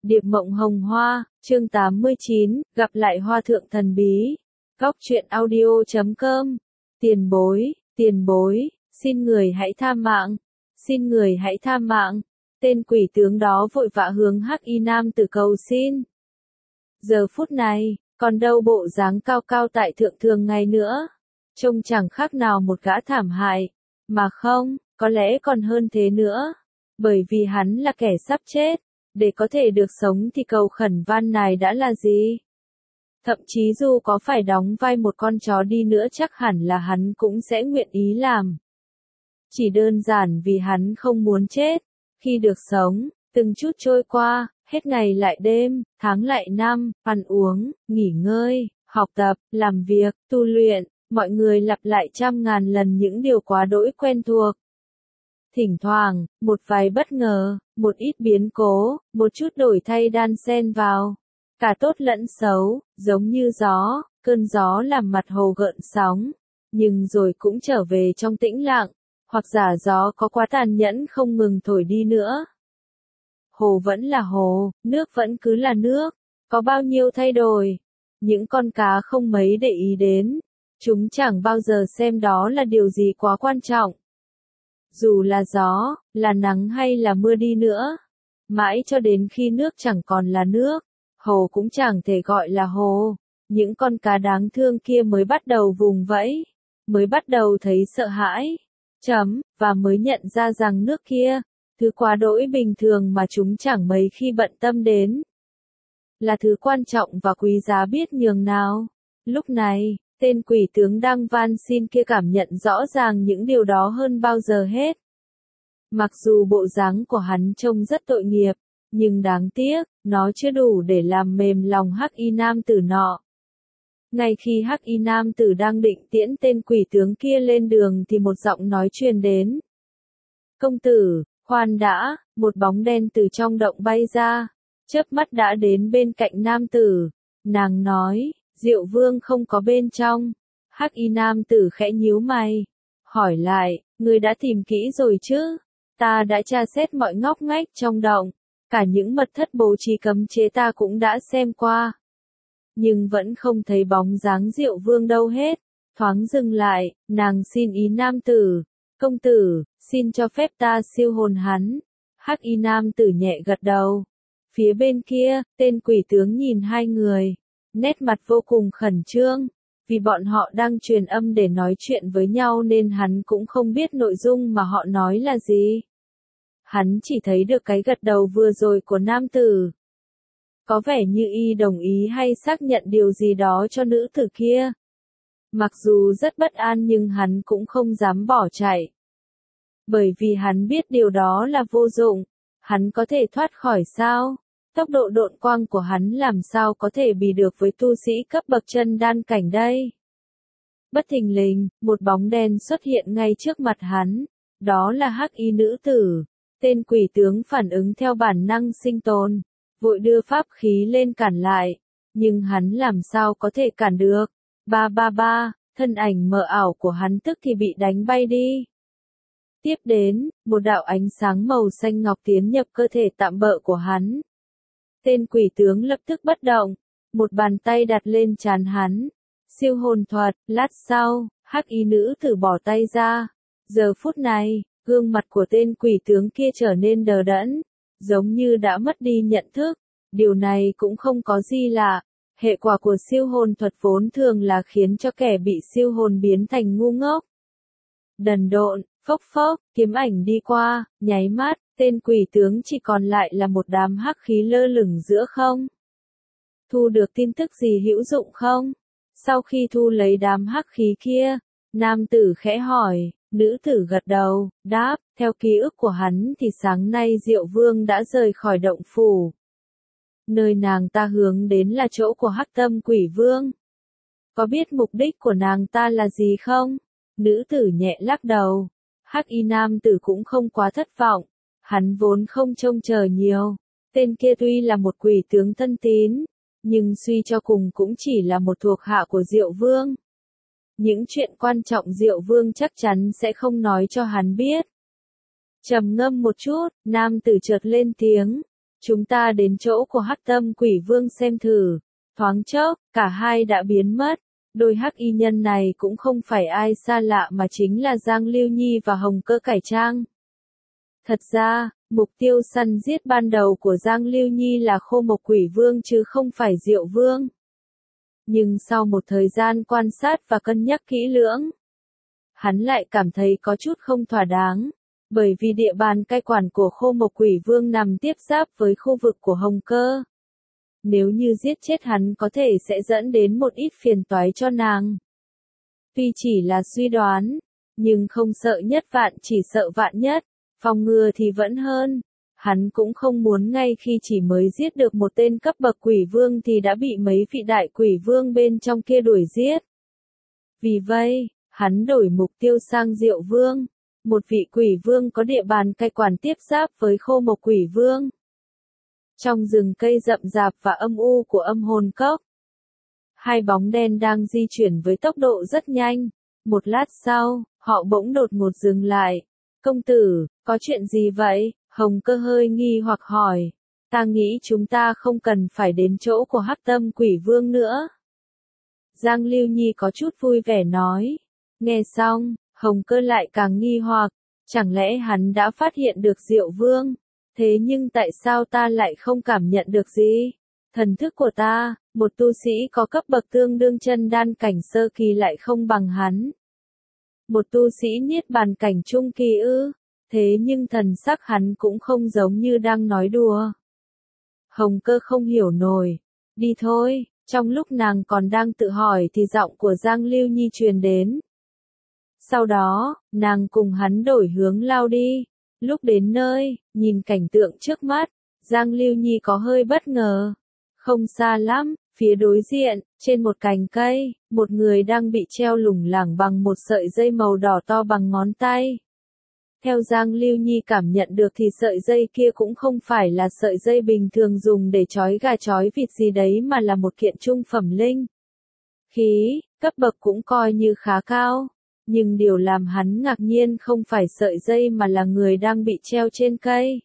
Điệp mộng hồng hoa, chương 89, gặp lại hoa thượng thần bí. Góc truyện audio.com. Tiền bối, xin người hãy tha mạng. Xin người hãy tha mạng. Tên quỷ tướng đó vội vã hướng Hắc Y Nam Tử cầu xin. Giờ phút này, còn đâu bộ dáng cao cao tại thượng thường ngày nữa. Trông chẳng khác nào một gã thảm hại. Mà không, có lẽ còn hơn thế nữa. Bởi vì hắn là kẻ sắp chết. Để có thể được sống thì cầu khẩn van nài đã là gì? Thậm chí dù có phải đóng vai một con chó đi nữa chắc hẳn là hắn cũng sẽ nguyện ý làm. Chỉ đơn giản vì hắn không muốn chết. Khi được sống, từng chút trôi qua, hết ngày lại đêm, tháng lại năm, ăn uống, nghỉ ngơi, học tập, làm việc, tu luyện, mọi người lặp lại trăm ngàn lần những điều quá đỗi quen thuộc. Thỉnh thoảng, một vài bất ngờ, một ít biến cố, một chút đổi thay đan xen vào. Cả tốt lẫn xấu, giống như gió, cơn gió làm mặt hồ gợn sóng. Nhưng rồi cũng trở về trong tĩnh lặng, hoặc giả gió có quá tàn nhẫn không ngừng thổi đi nữa. Hồ vẫn là hồ, nước vẫn cứ là nước, có bao nhiêu thay đổi. Những con cá không mấy để ý đến. Chúng chẳng bao giờ xem đó là điều gì quá quan trọng. Dù là gió, là nắng hay là mưa đi nữa. Mãi cho đến khi nước chẳng còn là nước, hồ cũng chẳng thể gọi là hồ. Những con cá đáng thương kia mới bắt đầu vùng vẫy, mới bắt đầu thấy sợ hãi, và mới nhận ra rằng nước kia, thứ quá đỗi bình thường mà chúng chẳng mấy khi bận tâm đến, là thứ quan trọng và quý giá biết nhường nào. Lúc này, tên quỷ tướng đang van xin kia cảm nhận rõ ràng những điều đó hơn bao giờ hết. Mặc dù bộ dáng của hắn trông rất tội nghiệp, nhưng đáng tiếc, nó chưa đủ để làm mềm lòng Hắc Y Nam Tử nọ. Ngay khi Hắc Y Nam Tử đang định tiễn tên quỷ tướng kia lên đường thì một giọng nói truyền đến. Công tử, khoan đã, một bóng đen từ trong động bay ra, chớp mắt đã đến bên cạnh nam tử. Nàng nói, Diệu Vương không có bên trong. Hắc Y Nam Tử khẽ nhíu mày, hỏi lại, ngươi đã tìm kỹ rồi chứ? Ta đã tra xét mọi ngóc ngách trong động, cả những mật thất bố trí cấm chế ta cũng đã xem qua. Nhưng vẫn không thấy bóng dáng Diệu Vương đâu hết. Thoáng dừng lại, nàng xin ý nam tử. Công tử, xin cho phép ta siêu hồn hắn. Hắc Y Nam Tử nhẹ gật đầu. Phía bên kia, tên quỷ tướng nhìn hai người, nét mặt vô cùng khẩn trương. Vì bọn họ đang truyền âm để nói chuyện với nhau nên hắn cũng không biết nội dung mà họ nói là gì. Hắn chỉ thấy được cái gật đầu vừa rồi của nam tử. Có vẻ như y đồng ý hay xác nhận điều gì đó cho nữ tử kia. Mặc dù rất bất an nhưng hắn cũng không dám bỏ chạy. Bởi vì hắn biết điều đó là vô dụng. Hắn có thể thoát khỏi sao? Tốc độ độn quang của hắn làm sao có thể bì được với tu sĩ cấp bậc chân đan cảnh đây? Bất thình lình, một bóng đen xuất hiện ngay trước mặt hắn. Đó là Hắc Y nữ tử. Tên quỷ tướng phản ứng theo bản năng sinh tồn, vội đưa pháp khí lên cản lại. Nhưng hắn làm sao có thể cản được? Thân ảnh mờ ảo của hắn tức thì bị đánh bay đi. Tiếp đến, một đạo ánh sáng màu xanh ngọc tiến nhập cơ thể tạm bợ của hắn. Tên quỷ tướng lập tức bất động, một bàn tay đặt lên trán hắn. Siêu hồn thuật, lát sau, Hắc Y nữ tử bỏ tay ra. Giờ phút này, gương mặt của tên quỷ tướng kia trở nên đờ đẫn, giống như đã mất đi nhận thức. Điều này cũng không có gì lạ. Hệ quả của siêu hồn thuật vốn thường là khiến cho kẻ bị siêu hồn biến thành ngu ngốc. Đần độn, phốc phốc, kiếm ảnh đi qua, nháy mắt, tên quỷ tướng chỉ còn lại là một đám hắc khí lơ lửng giữa không. Thu được tin tức gì hữu dụng không? Sau khi thu lấy đám hắc khí kia, nam tử khẽ hỏi, nữ tử gật đầu, đáp, theo ký ức của hắn thì sáng nay Diệu Vương đã rời khỏi động phủ. Nơi nàng ta hướng đến là chỗ của Hắc Tâm Quỷ Vương. Có biết mục đích của nàng ta là gì không? Nữ tử nhẹ lắc đầu. Hắc Y Nam Tử cũng không quá thất vọng. Hắn vốn không trông chờ nhiều. Tên kia tuy là một quỷ tướng thân tín, nhưng suy cho cùng cũng chỉ là một thuộc hạ của Diệu Vương. Những chuyện quan trọng Diệu Vương chắc chắn sẽ không nói cho hắn biết. Trầm ngâm một chút, nam tử chợt lên tiếng. Chúng ta đến chỗ của Hắc Tâm Quỷ Vương xem thử. Thoáng chốc, cả hai đã biến mất. Đôi hắc y nhân này cũng không phải ai xa lạ mà chính là Giang Lưu Nhi và Hồng Cơ cải trang. Thật ra, mục tiêu săn giết ban đầu của Giang Lưu Nhi là Khô Mộc Quỷ Vương chứ không phải Diệu Vương. Nhưng sau một thời gian quan sát và cân nhắc kỹ lưỡng, hắn lại cảm thấy có chút không thỏa đáng, bởi vì địa bàn cai quản của Khô Mộc Quỷ Vương nằm tiếp giáp với khu vực của Hồng Cơ. Nếu như giết chết hắn có thể sẽ dẫn đến một ít phiền toái cho nàng. Tuy chỉ là suy đoán, nhưng không sợ nhất vạn chỉ sợ vạn nhất, phòng ngừa thì vẫn hơn. Hắn cũng không muốn ngay khi chỉ mới giết được một tên cấp bậc quỷ vương thì đã bị mấy vị đại quỷ vương bên trong kia đuổi giết. Vì vậy, hắn đổi mục tiêu sang Diệu Vương, một vị quỷ vương có địa bàn cai quản tiếp giáp với Khô Mộc Quỷ Vương. Trong rừng cây rậm rạp và âm u của âm hồn cốc, hai bóng đen đang di chuyển với tốc độ rất nhanh. Một lát sau, họ bỗng đột ngột dừng lại. Công tử, có chuyện gì vậy? Hồng Cơ hơi nghi hoặc hỏi. Ta nghĩ chúng ta không cần phải đến chỗ của Hắc Tâm Quỷ Vương nữa. Giang Lưu Nhi có chút vui vẻ nói. Nghe xong, Hồng Cơ lại càng nghi hoặc. Chẳng lẽ hắn đã phát hiện được Diệu Vương? Thế nhưng tại sao ta lại không cảm nhận được gì? Thần thức của ta, một tu sĩ có cấp bậc tương đương chân đan cảnh sơ kỳ lại không bằng hắn. Một tu sĩ niết bàn cảnh trung kỳ ư? Thế nhưng thần sắc hắn cũng không giống như đang nói đùa. Hồng Cơ không hiểu nổi. Đi thôi, trong lúc nàng còn đang tự hỏi thì giọng của Giang Lưu Nhi truyền đến. Sau đó, nàng cùng hắn đổi hướng lao đi. Lúc đến nơi, nhìn cảnh tượng trước mắt, Giang Lưu Nhi có hơi bất ngờ. Không xa lắm, phía đối diện, trên một cành cây, một người đang bị treo lủng lẳng bằng một sợi dây màu đỏ to bằng ngón tay. Theo Giang Lưu Nhi cảm nhận được thì sợi dây kia cũng không phải là sợi dây bình thường dùng để trói gà trói vịt gì đấy mà là một kiện trung phẩm linh khí, cấp bậc cũng coi như khá cao. Nhưng điều làm hắn ngạc nhiên không phải sợi dây mà là người đang bị treo trên cây.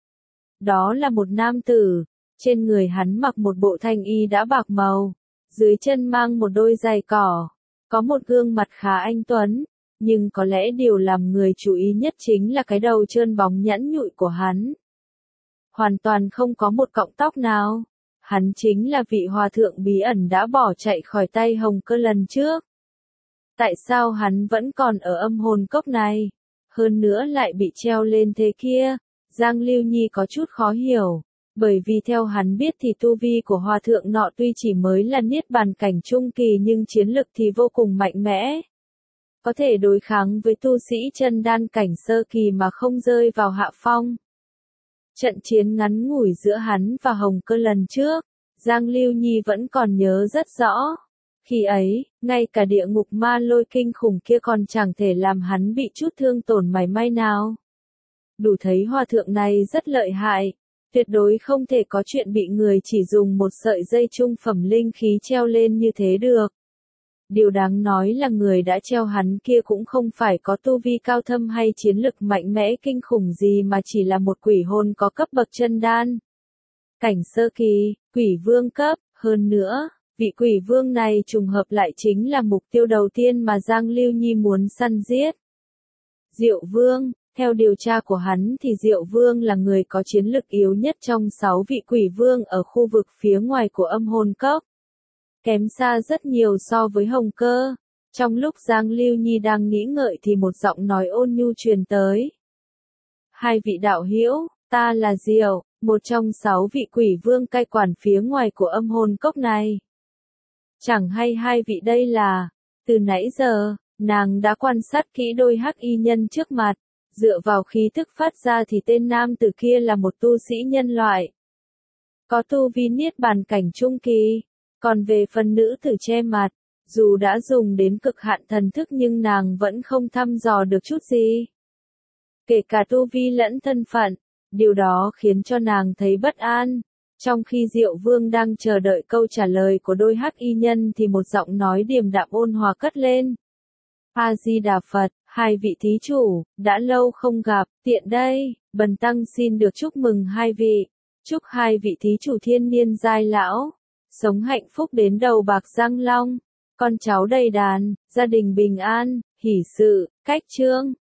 Đó là một nam tử, trên người hắn mặc một bộ thanh y đã bạc màu, dưới chân mang một đôi giày cỏ, có một gương mặt khá anh tuấn, nhưng có lẽ điều làm người chú ý nhất chính là cái đầu trơn bóng nhẵn nhụi của hắn. Hoàn toàn không có một cọng tóc nào. Hắn chính là vị hòa thượng bí ẩn đã bỏ chạy khỏi tay Hồng Cơ lần trước. Tại sao hắn vẫn còn ở âm hồn cốc này? Hơn nữa lại bị treo lên thế kia? Giang Lưu Nhi có chút khó hiểu. Bởi vì theo hắn biết thì tu vi của hòa thượng nọ tuy chỉ mới là niết bàn cảnh trung kỳ nhưng chiến lực thì vô cùng mạnh mẽ. Có thể đối kháng với tu sĩ chân đan cảnh sơ kỳ mà không rơi vào hạ phong. Trận chiến ngắn ngủi giữa hắn và Hồng Cơ lần trước, Giang Lưu Nhi vẫn còn nhớ rất rõ. Khi ấy, ngay cả địa ngục ma lôi kinh khủng kia còn chẳng thể làm hắn bị chút thương tổn mảy may nào. Đủ thấy hòa thượng này rất lợi hại, tuyệt đối không thể có chuyện bị người chỉ dùng một sợi dây trung phẩm linh khí treo lên như thế được. Điều đáng nói là người đã treo hắn kia cũng không phải có tu vi cao thâm hay chiến lực mạnh mẽ kinh khủng gì mà chỉ là một quỷ hồn có cấp bậc chân đan. Cảnh sơ kỳ, quỷ vương cấp, hơn nữa, vị quỷ vương này trùng hợp lại chính là mục tiêu đầu tiên mà Giang Lưu Nhi muốn săn giết. Diệu Vương, theo điều tra của hắn thì Diệu Vương là người có chiến lực yếu nhất trong 6 vị quỷ vương ở khu vực phía ngoài của âm hồn cốc. Kém xa rất nhiều so với Hồng Cơ. Trong lúc Giang Lưu Nhi đang nghĩ ngợi thì một giọng nói ôn nhu truyền tới. Hai vị đạo hữu, ta là Diệu, một trong 6 vị quỷ vương cai quản phía ngoài của âm hồn cốc này. Chẳng hay hai vị đây là, từ nãy giờ, nàng đã quan sát kỹ đôi hắc y nhân trước mặt, dựa vào khí thức phát ra thì tên nam tử kia là một tu sĩ nhân loại. Có tu vi niết bàn cảnh trung kỳ. Còn về phần nữ tử che mặt, dù đã dùng đến cực hạn thần thức nhưng nàng vẫn không thăm dò được chút gì. Kể cả tu vi lẫn thân phận, điều đó khiến cho nàng thấy bất an. Trong khi Diệu Vương đang chờ đợi câu trả lời của đôi hắc y nhân thì một giọng nói điềm đạm ôn hòa cất lên. A-di-đà Phật, hai vị thí chủ, đã lâu không gặp, tiện đây, bần tăng xin được chúc mừng hai vị. Chúc hai vị thí chủ thiên niên giai lão, sống hạnh phúc đến đầu bạc răng long, con cháu đầy đàn, gia đình bình an, hỷ sự, cách chương.